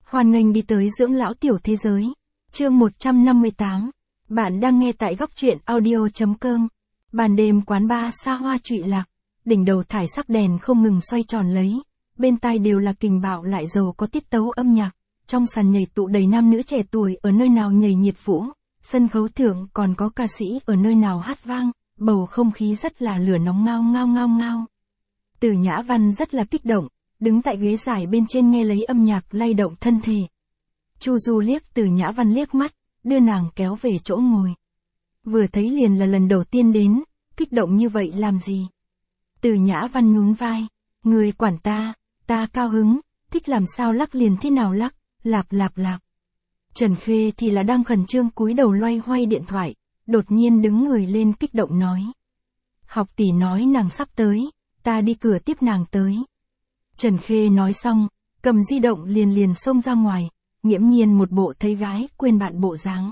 Hoan nghênh đi tới dưỡng lão tiểu thế giới. Chương 158. Bạn đang nghe tại góc truyện audio.com. Ban đêm quán bar xa hoa trụy lạc, đỉnh đầu thải sắc đèn không ngừng xoay tròn lấy, bên tai đều là kình bạo lại giàu có tiết tấu âm nhạc, trong sàn nhảy tụ đầy nam nữ trẻ tuổi ở nơi nào nhảy nhiệt vũ, sân khấu thượng còn có ca sĩ ở nơi nào hát vang, bầu không khí rất là lửa nóng ngao ngao ngao ngao. Từ Nhã Văn rất là kích động, đứng tại ghế dài bên trên nghe lấy âm nhạc lay động thân thể. Chu Du liếc Từ Nhã Văn liếc mắt, đưa nàng kéo về chỗ ngồi. Vừa thấy liền là lần đầu tiên đến, kích động như vậy làm gì? Từ Nhã Văn nhún vai, người quản ta cao hứng, thích làm sao lắc liền thế nào lắc, lạp lạp lạp. Trần Khê thì là đang khẩn trương cúi đầu loay hoay điện thoại, đột nhiên đứng người lên kích động nói. Học tỷ nói nàng sắp tới, ta đi cửa tiếp nàng tới. Trần Khê nói xong, cầm di động liền xông ra ngoài, nghiễm nhiên một bộ thấy gái quên bạn bộ dáng.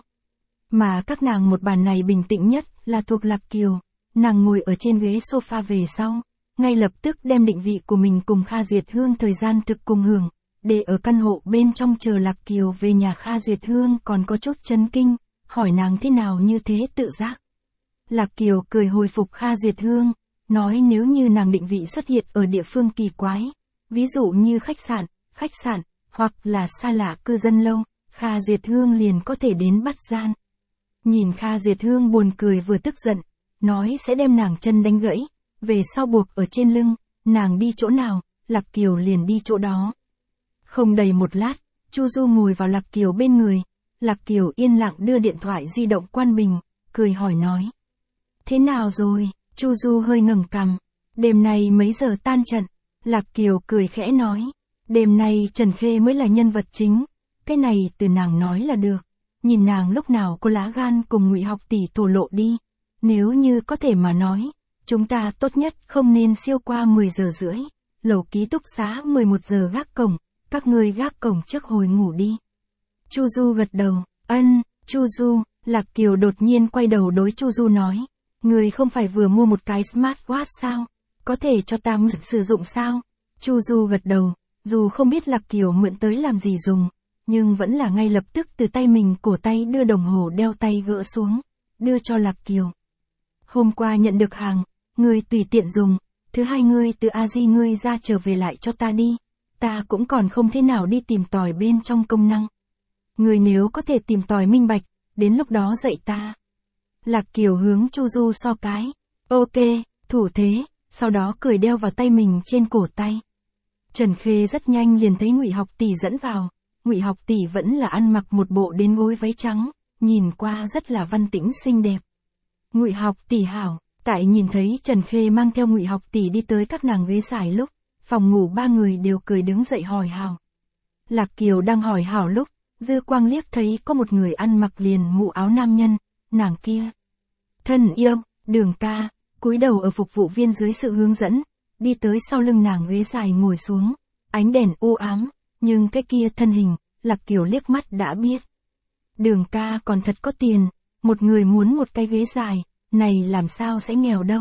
Mà các nàng một bàn này bình tĩnh nhất là thuộc Lạc Kiều, nàng ngồi ở trên ghế sofa về sau, ngay lập tức đem định vị của mình cùng Kha Duyệt Hương thời gian thực cùng hưởng, để ở căn hộ bên trong chờ Lạc Kiều về nhà. Kha Duyệt Hương còn có chút chấn kinh, hỏi nàng thế nào như thế tự giác. Lạc Kiều cười hồi phục Kha Duyệt Hương, nói nếu như nàng định vị xuất hiện ở địa phương kỳ quái, ví dụ như khách sạn, hoặc là xa lạ cư dân lâu, Kha Duyệt Hương liền có thể đến bắt gian. Nhìn Kha Duyệt Hương buồn cười vừa tức giận, nói sẽ đem nàng chân đánh gãy, về sau buộc ở trên lưng, nàng đi chỗ nào, Lạc Kiều liền đi chỗ đó. Không đầy một lát, Chu Du ngồi vào Lạc Kiều bên người, Lạc Kiều yên lặng đưa điện thoại di động quan bình, cười hỏi nói. Thế nào rồi? Chu Du hơi ngẩng cằm, đêm nay mấy giờ tan trận? Lạc Kiều cười khẽ nói, đêm nay Trần Khê mới là nhân vật chính, cái này từ nàng nói là được, nhìn nàng lúc nào có lá gan cùng Ngụy Học tỷ thổ lộ đi, nếu như có thể mà nói, chúng ta tốt nhất không nên siêu qua 10 giờ rưỡi, lầu ký túc xá 11 giờ gác cổng, các ngươi gác cổng trước hồi ngủ đi. Chu Du gật đầu, ân. Chu Du. Lạc Kiều đột nhiên quay đầu đối Chu Du nói, người không phải vừa mua một cái smartwatch sao, có thể cho ta sử dụng sao? Chu Du gật đầu, dù không biết Lạc Kiều mượn tới làm gì dùng, nhưng vẫn là ngay lập tức từ tay mình cổ tay đưa đồng hồ đeo tay gỡ xuống, đưa cho Lạc Kiều. Hôm qua nhận được hàng, ngươi tùy tiện dùng, thứ hai ngươi từ Asia ngươi ra trở về lại cho ta đi, ta cũng còn không thế nào đi tìm tòi bên trong công năng. Ngươi nếu có thể tìm tòi minh bạch, đến lúc đó dạy ta. Lạc Kiều hướng Chu Du so cái, ok, thủ thế, sau đó cười đeo vào tay mình trên cổ tay. Trần Khê rất nhanh liền thấy Ngụy Học tỷ dẫn vào, Ngụy Học tỷ vẫn là ăn mặc một bộ đến gối váy trắng, nhìn qua rất là văn tĩnh xinh đẹp. Ngụy Học tỷ hảo. Tại nhìn thấy Trần Khê mang theo Ngụy Học tỷ đi tới các nàng ghế xài lúc, phòng ngủ ba người đều cười đứng dậy hỏi hảo. Lạc Kiều đang hỏi hảo lúc, dư quang liếc thấy có một người ăn mặc liền mũ áo nam nhân, nàng kia. Thân yêu, Đường ca, cúi đầu ở phục vụ viên dưới sự hướng dẫn, đi tới sau lưng nàng ghế dài ngồi xuống, ánh đèn u ám, nhưng cái kia thân hình, Lạc Kiều liếc mắt đã biết. Đường ca còn thật có tiền, một người muốn một cái ghế dài, này làm sao sẽ nghèo đâu.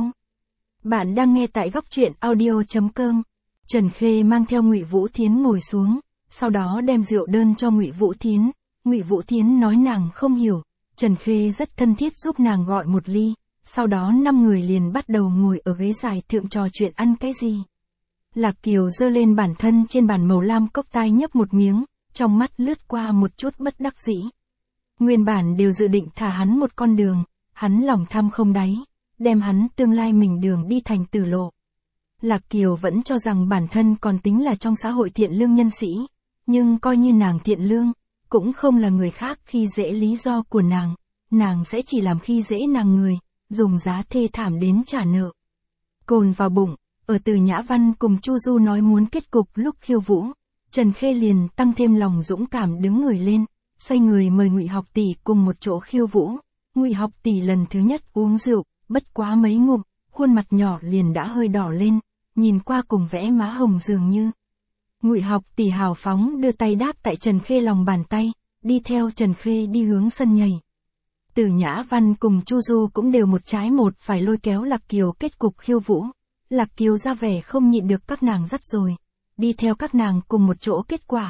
Bạn đang nghe tại góc truyện audio.com. Trần Khê mang theo Ngụy Vũ Thiến ngồi xuống, sau đó đem rượu đơn cho Ngụy Vũ Thiến. Ngụy Vũ Thiến nói nàng không hiểu, Trần Khê rất thân thiết giúp nàng gọi một ly, sau đó 5 người liền bắt đầu ngồi ở ghế dài thượng trò chuyện ăn cái gì. Lạc Kiều giơ lên bản thân trên bàn màu lam cốc tai nhấp một miếng, trong mắt lướt qua một chút bất đắc dĩ. Nguyên bản đều dự định thả hắn một con đường, hắn lòng tham không đáy, đem hắn tương lai mình đường đi thành tử lộ. Lạc Kiều vẫn cho rằng bản thân còn tính là trong xã hội thiện lương nhân sĩ, nhưng coi như nàng thiện lương, cũng không là người khác khi dễ lý do của nàng sẽ chỉ làm khi dễ nàng người, dùng giá thê thảm đến trả nợ. Cồn vào bụng, ở Từ Nhã Văn cùng Chu Du nói muốn kết cục lúc khiêu vũ, Trần Khê liền tăng thêm lòng dũng cảm đứng người lên, xoay người mời Ngụy Học tỷ cùng một chỗ khiêu vũ. Ngụy Học tỷ lần thứ nhất uống rượu, bất quá mấy ngụm, khuôn mặt nhỏ liền đã hơi đỏ lên, nhìn qua cùng vẽ má hồng dường như. Ngụy Học tỷ hào phóng đưa tay đáp tại Trần Khê lòng bàn tay, đi theo Trần Khê đi hướng sân nhảy. Từ Nhã Văn cùng Chu Du cũng đều một trái một phải lôi kéo Lạc Kiều kết cục khiêu vũ. Lạc Kiều ra vẻ không nhịn được các nàng dắt rồi, đi theo các nàng cùng một chỗ kết quả,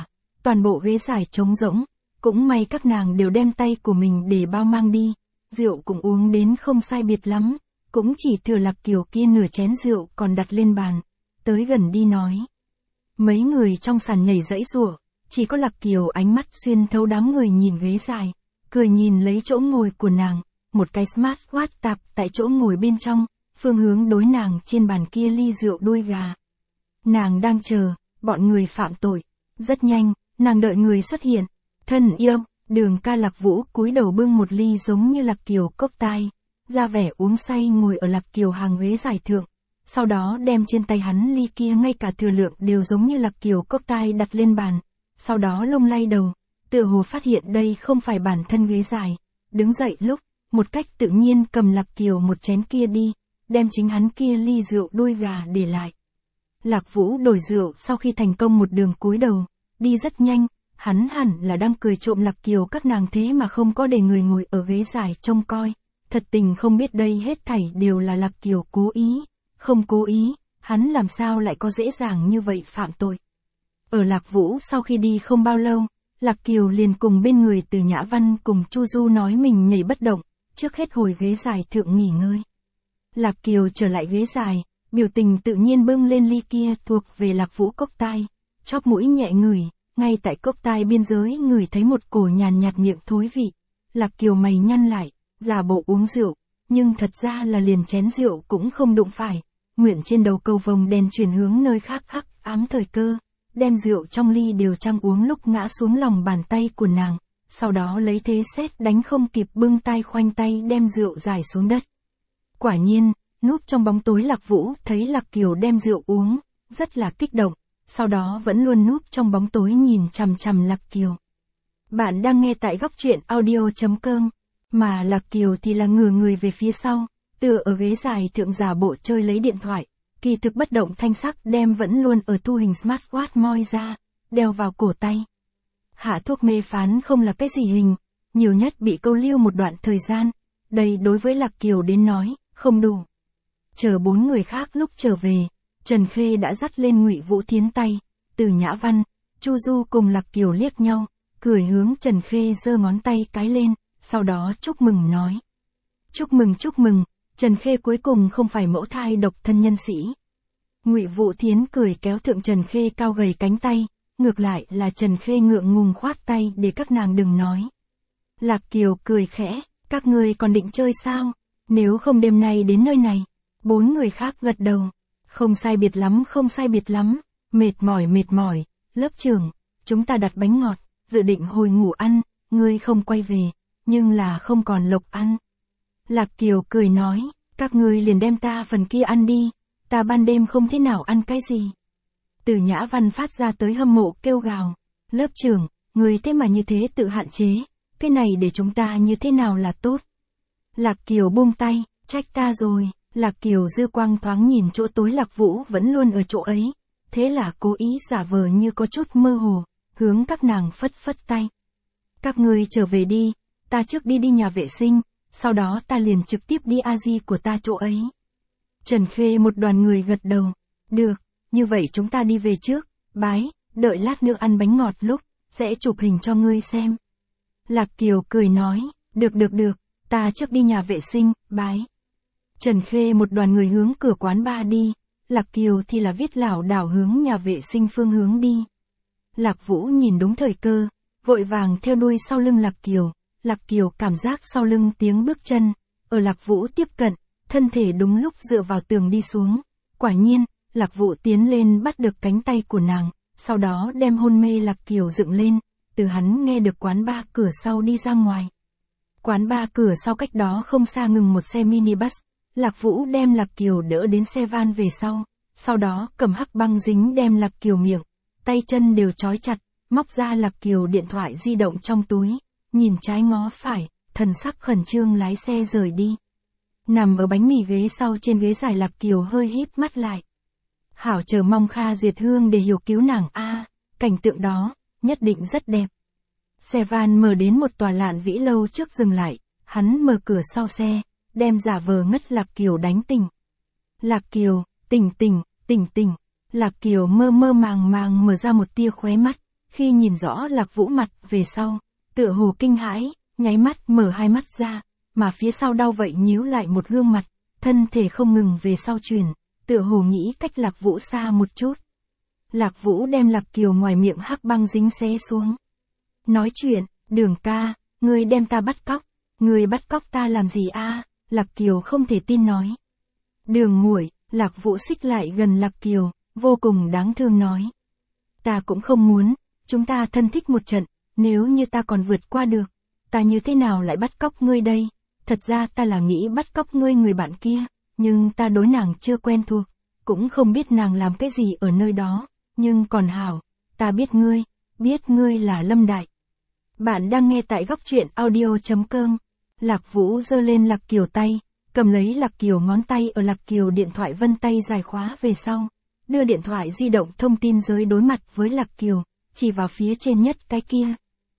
toàn bộ ghế dài trống rỗng, cũng may các nàng đều đem tay của mình để bao mang đi, rượu cũng uống đến không sai biệt lắm, cũng chỉ thừa Lạc Kiều kia nửa chén rượu còn đặt lên bàn, tới gần đi nói. Mấy người trong sàn nhảy dãy giụa, chỉ có Lạc Kiều ánh mắt xuyên thấu đám người nhìn ghế dài, cười nhìn lấy chỗ ngồi của nàng, một cái smartwatch tạp tại chỗ ngồi bên trong, phương hướng đối nàng trên bàn kia ly rượu đuôi gà. Nàng đang chờ, bọn người phạm tội. Rất nhanh, nàng đợi người xuất hiện. Thân yêu, Đường Ca Lạc Vũ cúi đầu bưng một ly giống như Lạc Kiều cốc tai, ra vẻ uống say ngồi ở Lạc Kiều hàng ghế dài thượng. Sau đó đem trên tay hắn ly kia ngay cả thừa lượng đều giống như Lạc Kiều cốc tai đặt lên bàn. Sau đó lung lay đầu, tựa hồ phát hiện đây không phải bản thân ghế dài. Đứng dậy lúc, một cách tự nhiên cầm Lạc Kiều một chén kia đi, đem chính hắn kia ly rượu đuôi gà để lại. Lạc Vũ đổi rượu sau khi thành công một đường cúi đầu, đi rất nhanh, hắn hẳn là đang cười trộm Lạc Kiều các nàng thế mà không có để người ngồi ở ghế dài trông coi, thật tình không biết đây hết thảy đều là Lạc Kiều cố ý, không cố ý, hắn làm sao lại có dễ dàng như vậy phạm tội. Ở Lạc Vũ sau khi đi không bao lâu, Lạc Kiều liền cùng bên người Từ Nhã Văn cùng Chu Du nói mình nhảy bất động, trước hết hồi ghế dài thượng nghỉ ngơi. Lạc Kiều trở lại ghế dài, biểu tình tự nhiên bưng lên ly kia thuộc về Lạc Vũ cốc tai, chóp mũi nhẹ ngửi, ngay tại cốc tai biên giới ngửi thấy một cổ nhàn nhạt miệng thối vị. Lạc Kiều mày nhăn lại, giả bộ uống rượu, nhưng thật ra là liền chén rượu cũng không đụng phải, nguyện trên đầu cầu vồng đèn chuyển hướng nơi khác hắc ám thời cơ, đem rượu trong ly đều trang uống lúc ngã xuống lòng bàn tay của nàng, sau đó lấy thế sét đánh không kịp bưng tay khoanh tay đem rượu rải xuống đất. Quả nhiên, núp trong bóng tối Lạc Vũ thấy Lạc Kiều đem rượu uống, rất là kích động, sau đó vẫn luôn núp trong bóng tối nhìn chằm chằm Lạc Kiều. Bạn đang nghe tại góc truyện audio.com, mà Lạc Kiều thì là ngửa người về phía sau, tựa ở ghế dài thượng giả bộ chơi lấy điện thoại, kỳ thực bất động thanh sắc đem vẫn luôn ở thu hình smartwatch moi ra, đeo vào cổ tay. Hạ thuốc mê phán không là cái gì hình, nhiều nhất bị câu lưu một đoạn thời gian, đây đối với Lạc Kiều đến nói, không đủ. Chờ bốn người khác lúc trở về, Trần Khê đã dắt lên Ngụy Vũ Thiến tay, Từ Nhã Văn, Chu Du cùng Lạc Kiều liếc nhau, cười hướng Trần Khê giơ ngón tay cái lên, sau đó chúc mừng nói. Chúc mừng, Trần Khê cuối cùng không phải mẫu thai độc thân nhân sĩ. Ngụy Vũ Thiến cười kéo thượng Trần Khê cao gầy cánh tay, ngược lại là Trần Khê ngượng ngùng khoát tay để các nàng đừng nói. Lạc Kiều cười khẽ, các ngươi còn định chơi sao, nếu không đêm nay đến nơi này. Bốn người khác gật đầu, không sai biệt lắm, mệt mỏi, lớp trưởng, chúng ta đặt bánh ngọt, dự định hồi ngủ ăn, ngươi không quay về, nhưng là không còn lộc ăn. Lạc Kiều cười nói, các ngươi liền đem ta phần kia ăn đi, ta ban đêm không thế nào ăn cái gì. Từ Nhã Văn phát ra tới hâm mộ kêu gào, lớp trưởng, ngươi thế mà như thế tự hạn chế, cái này để chúng ta như thế nào là tốt. Lạc Kiều buông tay, trách ta rồi. Lạc Kiều dư quang thoáng nhìn chỗ tối Lạc Vũ vẫn luôn ở chỗ ấy, thế là cố ý giả vờ như có chút mơ hồ, hướng các nàng phất phất tay. Các ngươi trở về đi, ta trước đi nhà vệ sinh, sau đó ta liền trực tiếp đi A-di của ta chỗ ấy. Trần Khê một đoàn người gật đầu, được, như vậy chúng ta đi về trước, bái, đợi lát nữa ăn bánh ngọt lúc, sẽ chụp hình cho ngươi xem. Lạc Kiều cười nói, được, ta trước đi nhà vệ sinh, bái. Trần Khê một đoàn người hướng cửa quán bar đi, Lạc Kiều thì là viết lảo đảo hướng nhà vệ sinh phương hướng đi. Lạc Vũ nhìn đúng thời cơ, vội vàng theo đuôi sau lưng Lạc Kiều cảm giác sau lưng tiếng bước chân, ở Lạc Vũ tiếp cận, thân thể đúng lúc dựa vào tường đi xuống. Quả nhiên, Lạc Vũ tiến lên bắt được cánh tay của nàng, sau đó đem hôn mê Lạc Kiều dựng lên, từ hắn nghe được quán bar cửa sau đi ra ngoài. Quán bar cửa sau cách đó không xa ngừng một xe minibus. Lạc Vũ đem Lạc Kiều đỡ đến xe van về sau đó cầm hắc băng dính đem Lạc Kiều miệng, tay chân đều trói chặt, móc ra Lạc Kiều điện thoại di động trong túi, nhìn trái ngó phải, thần sắc khẩn trương lái xe rời đi. Nằm ở bánh mì ghế sau trên ghế dài Lạc Kiều hơi híp mắt lại. Hảo chờ mong Kha Duyệt Hương để hiểu cứu nàng cảnh tượng đó, nhất định rất đẹp. Xe van mở đến một tòa Lạn Vĩ lâu trước dừng lại, hắn mở cửa sau xe, đem giả vờ ngất Lạc Kiều đánh tỉnh. Lạc Kiều, tỉnh. Lạc Kiều mơ màng mở ra một tia khóe mắt, Khi nhìn rõ Lạc Vũ mặt về sau, tựa hồ kinh hãi, nháy mắt mở hai mắt ra, mà phía sau đau vậy nhíu lại một gương mặt, thân thể không ngừng về sau chuyển, tựa hồ nghĩ cách Lạc Vũ xa một chút. Lạc Vũ đem Lạc Kiều ngoài miệng hắc băng dính xé xuống. Nói chuyện, Đường ca, ngươi đem ta bắt cóc, ngươi bắt cóc ta làm gì a? Lạc Kiều không thể tin nói. Đường muội, Lạc Vũ xích lại gần Lạc Kiều, vô cùng đáng thương nói. Ta cũng không muốn, chúng ta thân thích một trận, nếu như ta còn vượt qua được, ta như thế nào lại bắt cóc ngươi đây? Thật ra ta là nghĩ bắt cóc ngươi người bạn kia, nhưng ta đối nàng chưa quen thuộc, cũng không biết nàng làm cái gì ở nơi đó, nhưng còn hảo, ta biết ngươi là Lâm Đại. Bạn đang nghe tại góc truyện audio.com. Lạc Vũ giơ lên Lạc Kiều tay, cầm lấy Lạc Kiều ngón tay ở Lạc Kiều điện thoại vân tay dài khóa về sau, đưa điện thoại di động thông tin giới đối mặt với Lạc Kiều, chỉ vào phía trên nhất cái kia.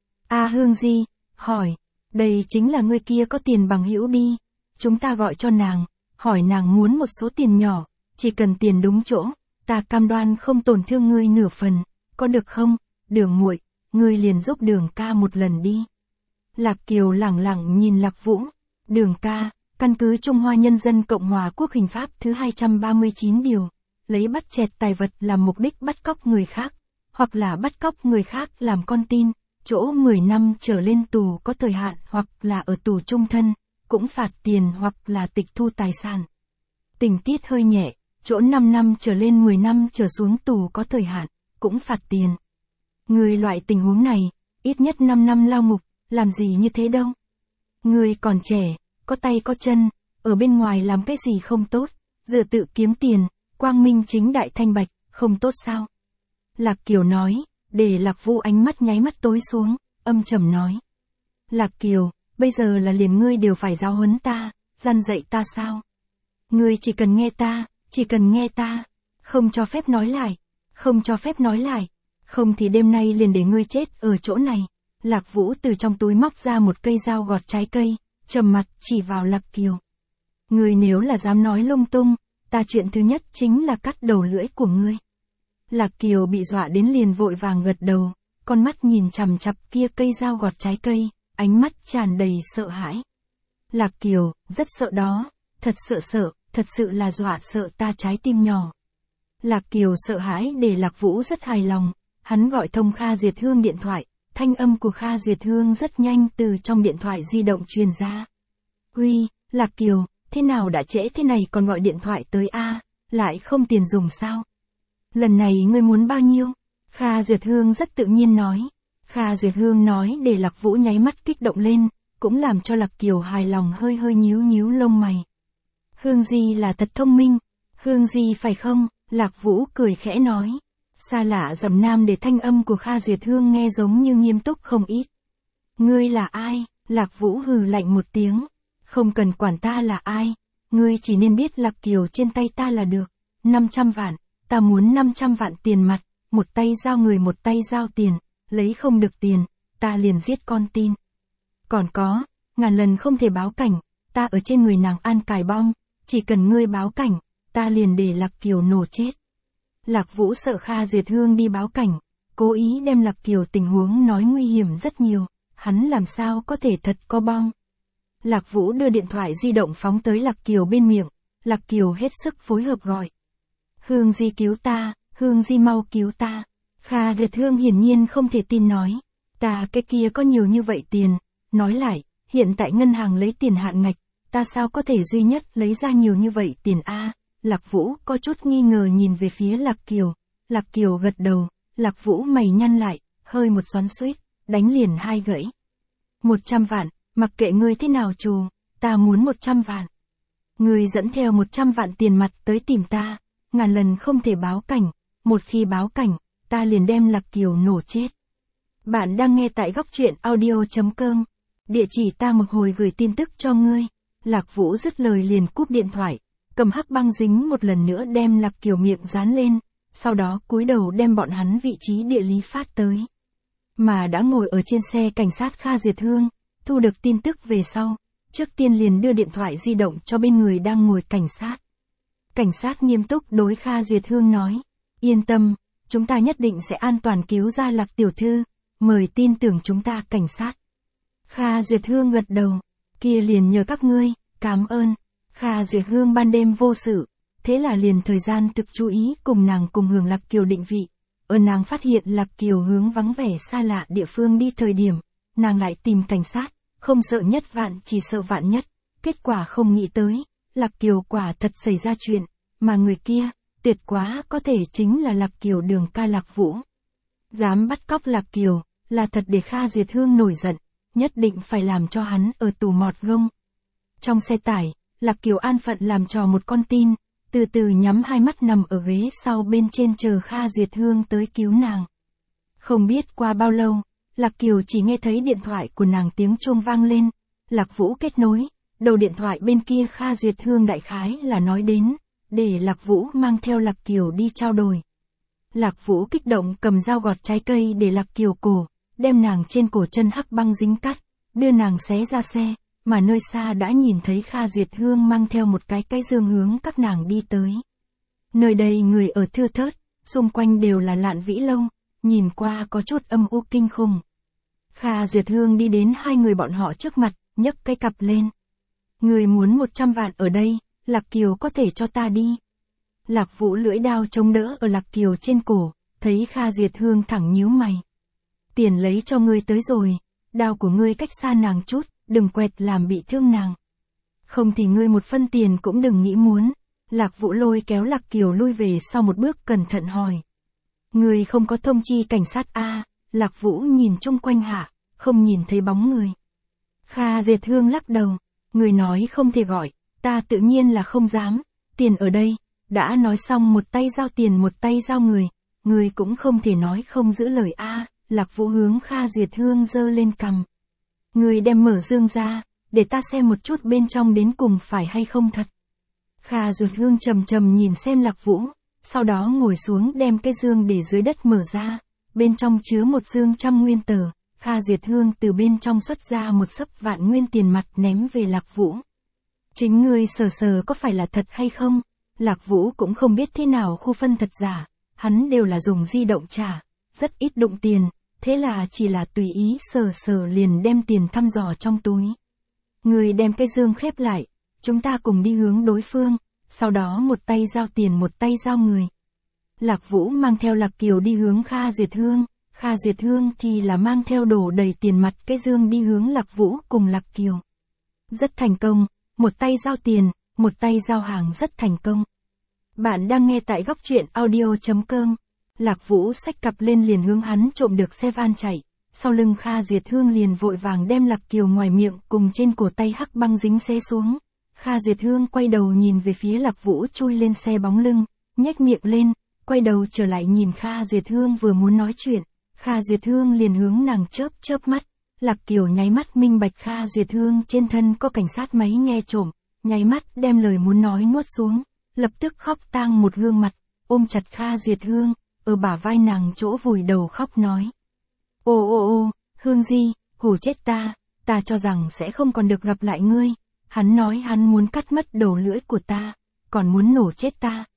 A Hương Di, hỏi, đây chính là người kia có tiền bằng hữu đi, chúng ta gọi cho nàng, hỏi nàng muốn một số tiền nhỏ, chỉ cần tiền đúng chỗ, ta cam đoan không tổn thương ngươi nửa phần, có được không? Đường muội, ngươi liền giúp Đường ca một lần đi. Lạc Kiều lẳng lặng nhìn Lạc Vũ. Đường ca, căn cứ Trung Hoa Nhân dân Cộng hòa Quốc Hình pháp thứ 239 điều, lấy bắt chẹt tài vật làm mục đích bắt cóc người khác, hoặc là bắt cóc người khác làm con tin, chỗ 10 năm trở lên tù có thời hạn hoặc là ở tù chung thân, cũng phạt tiền hoặc là tịch thu tài sản. Tình tiết hơi nhẹ, chỗ 5 năm trở lên 10 năm trở xuống tù có thời hạn, cũng phạt tiền. Người loại tình huống này, ít nhất 5 năm lao ngục, làm gì như thế đâu. Người còn trẻ, có tay có chân, ở bên ngoài làm cái gì không tốt, dựa tự kiếm tiền, quang minh chính đại thanh bạch, không tốt sao? Lạc Kiều nói, để Lạc Vũ ánh mắt nháy mắt tối xuống, âm trầm nói. Lạc Kiều, bây giờ là liền ngươi đều phải giáo huấn ta, gian dạy ta sao? Ngươi chỉ cần nghe ta, không cho phép nói lại, không thì đêm nay liền để ngươi chết ở chỗ này. Lạc Vũ từ trong túi móc ra một cây dao gọt trái cây, trầm mặt chỉ vào Lạc Kiều. Ngươi nếu là dám nói lung tung, ta chuyện thứ nhất chính là cắt đầu lưỡi của ngươi. Lạc Kiều bị dọa đến liền vội vàng gật đầu, con mắt nhìn chằm chằm kia cây dao gọt trái cây, ánh mắt tràn đầy sợ hãi. Lạc Kiều, rất sợ đó, thật sự là dọa sợ ta trái tim nhỏ. Lạc Kiều sợ hãi để Lạc Vũ rất hài lòng, hắn gọi thông Kha Duyệt Hương điện thoại, thanh âm của Kha Duyệt Hương rất nhanh từ trong điện thoại di động truyền ra. Uy, Lạc Kiều, thế nào đã trễ thế này còn gọi điện thoại tới a, lại không tiền dùng sao? Lần này ngươi muốn bao nhiêu? Kha Duyệt Hương rất tự nhiên nói. Kha Duyệt Hương nói để Lạc Vũ nháy mắt kích động lên, cũng làm cho Lạc Kiều hài lòng hơi hơi nhíu lông mày. Hương Di là thật thông minh, Hương Di phải không? Lạc Vũ cười khẽ nói. Xa lạ giọng nam để thanh âm của Kha Duyệt Hương nghe giống như nghiêm túc không ít. Ngươi là ai? Lạc Vũ hừ lạnh một tiếng. Không cần quản ta là ai, ngươi chỉ nên biết Lạc Kiều trên tay ta là được. 500 vạn, ta muốn 500 vạn tiền mặt, một tay giao người một tay giao tiền, lấy không được tiền, ta liền giết con tin. Còn có, ngàn lần không thể báo cảnh, ta ở trên người nàng an cài bom, chỉ cần ngươi báo cảnh, ta liền để Lạc Kiều nổ chết. Lạc Vũ sợ Kha Duyệt Hương đi báo cảnh, cố ý đem Lạc Kiều tình huống nói nguy hiểm rất nhiều, hắn làm sao có thể thật có bom. Lạc Vũ đưa điện thoại di động phóng tới Lạc Kiều bên miệng, Lạc Kiều hết sức phối hợp gọi. Hương Di cứu ta, Hương Di mau cứu ta. Kha Duyệt Hương hiển nhiên không thể tin nói. Ta cái kia có nhiều như vậy tiền, nói lại, hiện tại ngân hàng lấy tiền hạn ngạch, ta sao có thể duy nhất lấy ra nhiều như vậy tiền a? Lạc Vũ có chút nghi ngờ nhìn về phía Lạc Kiều. Lạc Kiều gật đầu, Lạc Vũ mày nhăn lại, hơi một xoắn xuýt, đánh liền hai gãy. 100 vạn, mặc kệ ngươi thế nào trù, ta muốn 100 vạn. Ngươi dẫn theo 100 vạn tiền mặt tới tìm ta, ngàn lần không thể báo cảnh, một khi báo cảnh, ta liền đem Lạc Kiều nổ chết. Bạn đang nghe tại góc truyện audio.com, địa chỉ ta một hồi gửi tin tức cho ngươi. Lạc Vũ dứt lời liền cúp điện thoại, cầm hắc băng dính một lần nữa đem Lạc Kiều miệng dán lên, sau đó cúi đầu đem bọn hắn vị trí địa lý phát tới. Mà đã ngồi ở trên xe cảnh sát Kha Duyệt Hương, thu được tin tức về sau, trước tiên liền đưa điện thoại di động cho bên người đang ngồi cảnh sát. Cảnh sát nghiêm túc đối Kha Duyệt Hương nói, yên tâm, chúng ta nhất định sẽ an toàn cứu ra Lạc tiểu thư, mời tin tưởng chúng ta cảnh sát. Kha Duyệt Hương gật đầu, kia liền nhờ các ngươi, cảm ơn. Kha Duyệt Hương ban đêm vô sự, thế là liền thời gian thực chú ý cùng nàng cùng hưởng Lạc Kiều định vị. Ở nàng phát hiện Lạc Kiều hướng vắng vẻ xa lạ địa phương đi thời điểm, nàng lại tìm cảnh sát, không sợ nhất vạn chỉ sợ vạn nhất. Kết quả không nghĩ tới, Lạc Kiều quả thật xảy ra chuyện, mà người kia, tuyệt quá có thể chính là Lạc Kiều đường ca Lạc Vũ. Dám bắt cóc Lạc Kiều, là thật để Kha Duyệt Hương nổi giận, nhất định phải làm cho hắn ở tù mọt gông. Trong xe tải, Lạc Kiều an phận làm trò một con tin, từ từ nhắm hai mắt nằm ở ghế sau bên trên chờ Kha Duyệt Hương tới cứu nàng. Không biết qua bao lâu, Lạc Kiều chỉ nghe thấy điện thoại của nàng tiếng chuông vang lên, Lạc Vũ kết nối, đầu điện thoại bên kia Kha Duyệt Hương đại khái là nói đến, để Lạc Vũ mang theo Lạc Kiều đi trao đổi. Lạc Vũ kích động cầm dao gọt trái cây để Lạc Kiều cổ, đem nàng trên cổ chân hắc băng dính cắt, đưa nàng xé ra xe, mà nơi xa đã nhìn thấy Kha Duyệt Hương mang theo một cái dương hướng các nàng đi tới. Nơi đây người ở thưa thớt, xung quanh đều là Lạn Vĩ Lâu, nhìn qua có chút âm u kinh khủng. Kha Duyệt Hương đi đến hai người bọn họ trước mặt, nhấc cái cặp lên. Người muốn 100 vạn ở đây, Lạc Kiều có thể cho ta đi. Lạc Vũ lưỡi đao chống đỡ ở Lạc Kiều trên cổ, thấy Kha Duyệt Hương thẳng nhíu mày. Tiền lấy cho ngươi tới rồi, đao của ngươi cách xa nàng chút, đừng quẹt làm bị thương nàng. Không thì ngươi một phân tiền cũng đừng nghĩ muốn. Lạc Vũ lôi kéo Lạc Kiều lui về sau một bước cẩn thận hỏi. Ngươi không có thông chi cảnh sát a? Lạc Vũ nhìn chung quanh hạ, không nhìn thấy bóng người. Kha Duyệt Hương lắc đầu, người nói không thể gọi, ta tự nhiên là không dám, tiền ở đây, đã nói xong một tay giao tiền một tay giao người cũng không thể nói không giữ lời a. Lạc Vũ hướng Kha Duyệt Hương giơ lên cằm. Người đem mở dương ra, để ta xem một chút bên trong đến cùng phải hay không thật. Kha Duyệt Hương trầm trầm nhìn xem Lạc Vũ, sau đó ngồi xuống đem cái dương để dưới đất mở ra, bên trong chứa một dương 100 nguyên tờ. Kha Duyệt Hương từ bên trong xuất ra một xấp vạn nguyên tiền mặt ném về Lạc Vũ. Chính ngươi sờ có phải là thật hay không? Lạc Vũ cũng không biết thế nào khu phân thật giả, hắn đều là dùng di động trả, rất ít đụng tiền, thế là chỉ là tùy ý sờ liền đem tiền thăm dò trong túi. Người đem cái dương khép lại, chúng ta cùng đi hướng đối phương, sau đó một tay giao tiền một tay giao người. Lạc Vũ mang theo Lạc Kiều đi hướng Kha Duyệt Hương, Kha Duyệt Hương thì là mang theo đổ đầy tiền mặt cái dương đi hướng Lạc Vũ cùng Lạc Kiều. Rất thành công, một tay giao tiền, một tay giao hàng rất thành công. Bạn đang nghe tại góc truyện audio.com. Lạc Vũ xách cặp lên liền hướng hắn trộm được xe van chạy, sau lưng Kha Duyệt Hương liền vội vàng đem Lạc Kiều ngoài miệng cùng trên cổ tay hắc băng dính xé xuống. Kha Duyệt Hương quay đầu nhìn về phía Lạc Vũ chui lên xe bóng lưng, nhếch miệng lên, quay đầu trở lại nhìn Kha Duyệt Hương vừa muốn nói chuyện, Kha Duyệt Hương liền hướng nàng chớp mắt. Lạc Kiều nháy mắt minh bạch Kha Duyệt Hương trên thân có cảnh sát máy nghe trộm, nháy mắt đem lời muốn nói nuốt xuống, lập tức khóc tang một gương mặt, ôm chặt Kha Duyệt Hương, ở bả vai nàng chỗ vùi đầu khóc nói. Ô, Hương Di, hù chết ta cho rằng sẽ không còn được gặp lại ngươi, hắn nói hắn muốn cắt mất đầu lưỡi của ta, còn muốn nổ chết ta.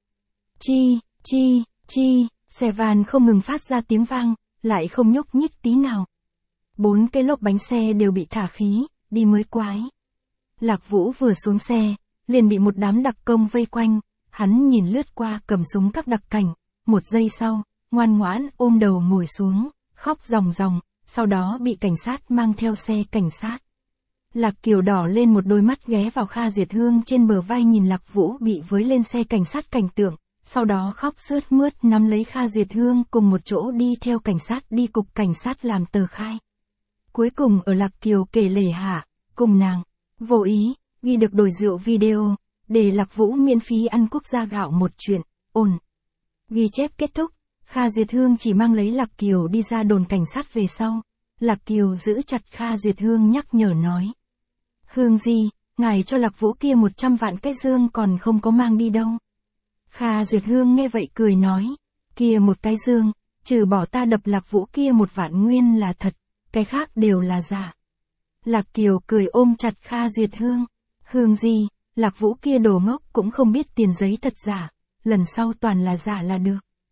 Chi, xe van không ngừng phát ra tiếng vang, lại không nhúc nhích tí nào. 4 cái lốp bánh xe đều bị thả khí, đi mới quái. Lạc Vũ vừa xuống xe, liền bị một đám đặc công vây quanh, hắn nhìn lướt qua cầm súng các đặc cảnh, một giây sau, ngoan ngoãn ôm đầu ngồi xuống, khóc ròng ròng, sau đó bị cảnh sát mang theo xe cảnh sát. Lạc Kiều đỏ lên một đôi mắt ghé vào Kha Duyệt Hương trên bờ vai nhìn Lạc Vũ bị với lên xe cảnh sát cảnh tượng, sau đó khóc sướt mướt nắm lấy Kha Duyệt Hương cùng một chỗ đi theo cảnh sát đi cục cảnh sát làm tờ khai. Cuối cùng ở Lạc Kiều kể lể hạ, cùng nàng, vô ý, ghi được đổi rượu video, để Lạc Vũ miễn phí ăn quốc gia gạo một chuyện, ổn. Ghi chép kết thúc, Kha Duyệt Hương chỉ mang lấy Lạc Kiều đi ra đồn cảnh sát về sau. Lạc Kiều giữ chặt Kha Duyệt Hương nhắc nhở nói. Hương Di, ngài cho Lạc Vũ kia 100 vạn cái dương còn không có mang đi đâu. Kha Duyệt Hương nghe vậy cười nói, kia một cái dương, trừ bỏ ta đập Lạc Vũ kia 1 vạn nguyên là thật, cái khác đều là giả. Lạc Kiều cười ôm chặt Kha Duyệt Hương. Hương Di, Lạc Vũ kia đồ ngốc cũng không biết tiền giấy thật giả, lần sau toàn là giả là được.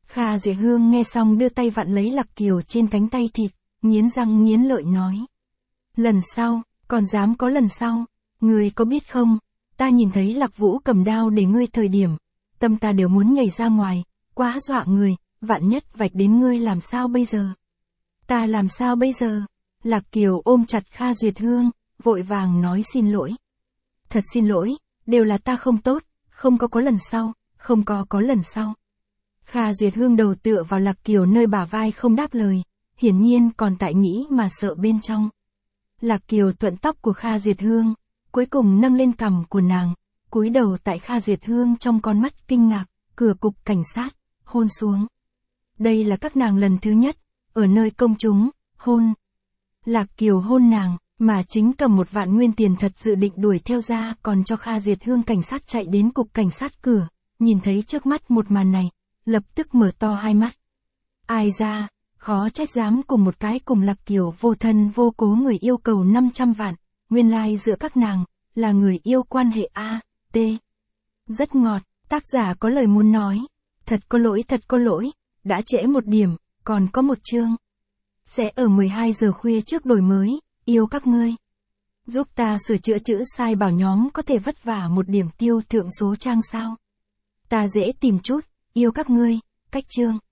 Kha Duyệt Hương nghe xong đưa tay vặn lấy Lạc Kiều trên cánh tay thịt, nghiến răng nghiến lợi nói. Lần sau, còn dám có lần sau, ngươi có biết không, ta nhìn thấy Lạc Vũ cầm đao để ngươi thời điểm, tâm ta đều muốn nhảy ra ngoài, quá dọa người, vạn nhất vạch đến ngươi làm sao bây giờ? Ta làm sao bây giờ? Lạc Kiều ôm chặt Kha Duyệt Hương, vội vàng nói xin lỗi. Thật xin lỗi, đều là ta không tốt, không có lần sau, không có lần sau. Kha Duyệt Hương đầu tựa vào Lạc Kiều nơi bả vai không đáp lời, hiển nhiên còn tại nghĩ mà sợ bên trong. Lạc Kiều thuận tóc của Kha Duyệt Hương, cuối cùng nâng lên cằm của nàng, cúi đầu tại Kha Duyệt Hương trong con mắt kinh ngạc, cửa cục cảnh sát, hôn xuống. Đây là các nàng lần thứ nhất, ở nơi công chúng, hôn. Lạc Kiều hôn nàng, mà chính cầm 1 vạn nguyên tiền thật dự định đuổi theo ra còn cho Kha Duyệt Hương. Cảnh sát chạy đến cục cảnh sát cửa, nhìn thấy trước mắt một màn này, lập tức mở to hai mắt. Ai ra, khó trách dám cùng một cái cùng Lạc Kiều vô thân vô cố người yêu cầu 500 vạn, nguyên lai giữa các nàng, là người yêu quan hệ A, T. Rất ngọt, tác giả có lời muốn nói. Thật có lỗi, đã trễ 1 điểm, còn có 1 chương. Sẽ ở 12 giờ khuya trước đổi mới, yêu các ngươi. Giúp ta sửa chữa chữ sai bảo nhóm có thể vất vả 1 điểm tiêu thượng số trang sao. Ta dễ tìm chút, yêu các ngươi, cách chương.